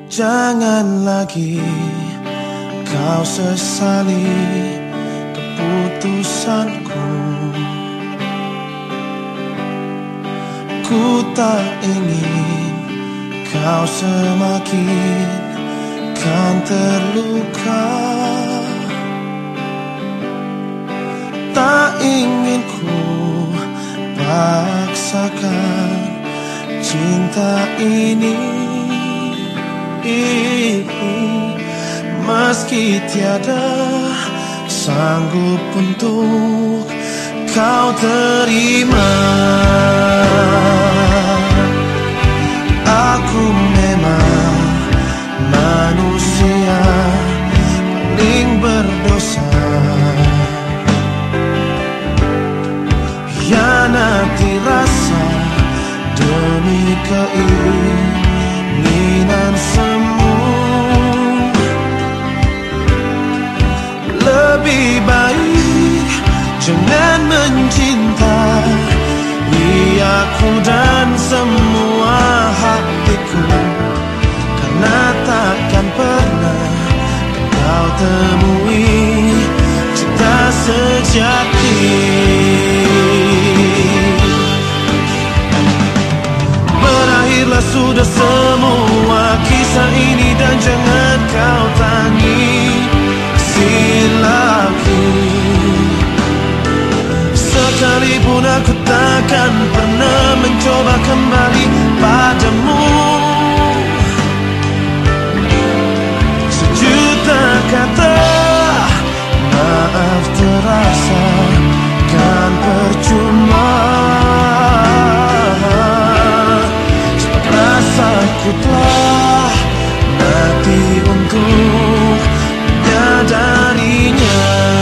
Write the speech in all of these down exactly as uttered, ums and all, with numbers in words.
Jangan lagi kau sesali keputusanku. Ku tak ingin kau semakin kan terluka. Tak ingin ku paksakan cinta ini. Meski tiada sanggup untuk kau terima, aku memang manusia paling berdosa. Hianati rasa demi keinginan semu. Lebih baik jangan mencintai aku dan semua hatiku, karena takkan pernah kau temui cinta sejati. Berakhirlah sudah semua kisah ini dan jangan kau tangisi lagi. Sekalipun aku takkan pernah mencoba kembali padamu. Sejuta kata maaf terasa kan percuma. Sebab rasaku telah mati untuk menyadarinya.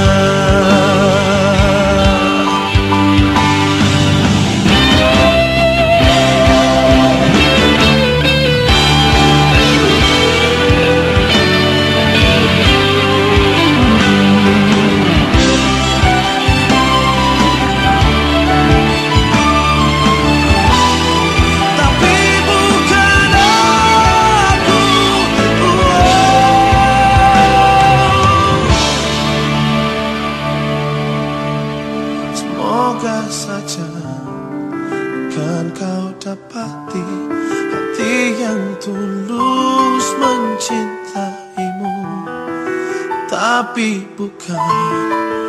Semoga saja kan kau dapati hati yang tulus mencintaimu, tapi bukan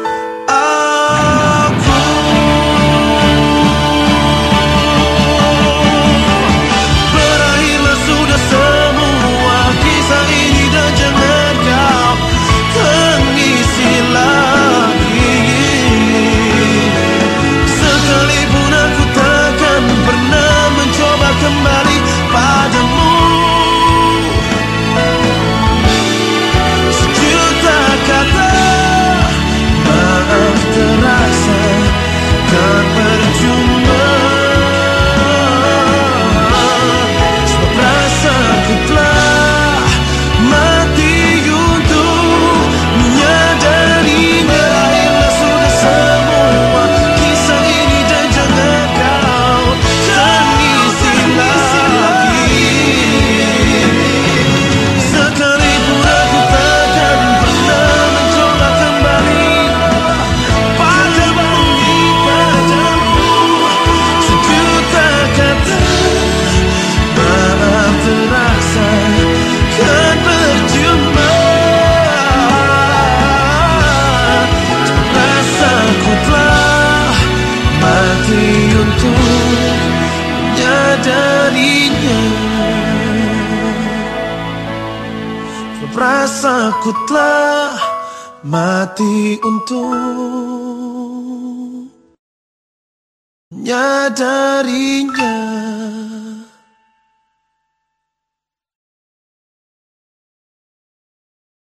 aku. Berakhirlah sudah semua kisah ini dan jangan kau tangisi lagi. Sekalipun aku takkan pernah mencoba kembali padamu. Sejuta kata maaf terasa kan percuma. Sebab rasaku telah mati untuk menyadarinya. Berakhirlah sudah semua kisah ini dan jangan kau tangisi lagi. Sekalipun aku takkan pernah mencoba kembali padamu, padamu. Sejuta kata maaf terasa kan percuma. Rasaku telah mati untuk menyadarinya. Rasaku telah mati untuk menyadarinya.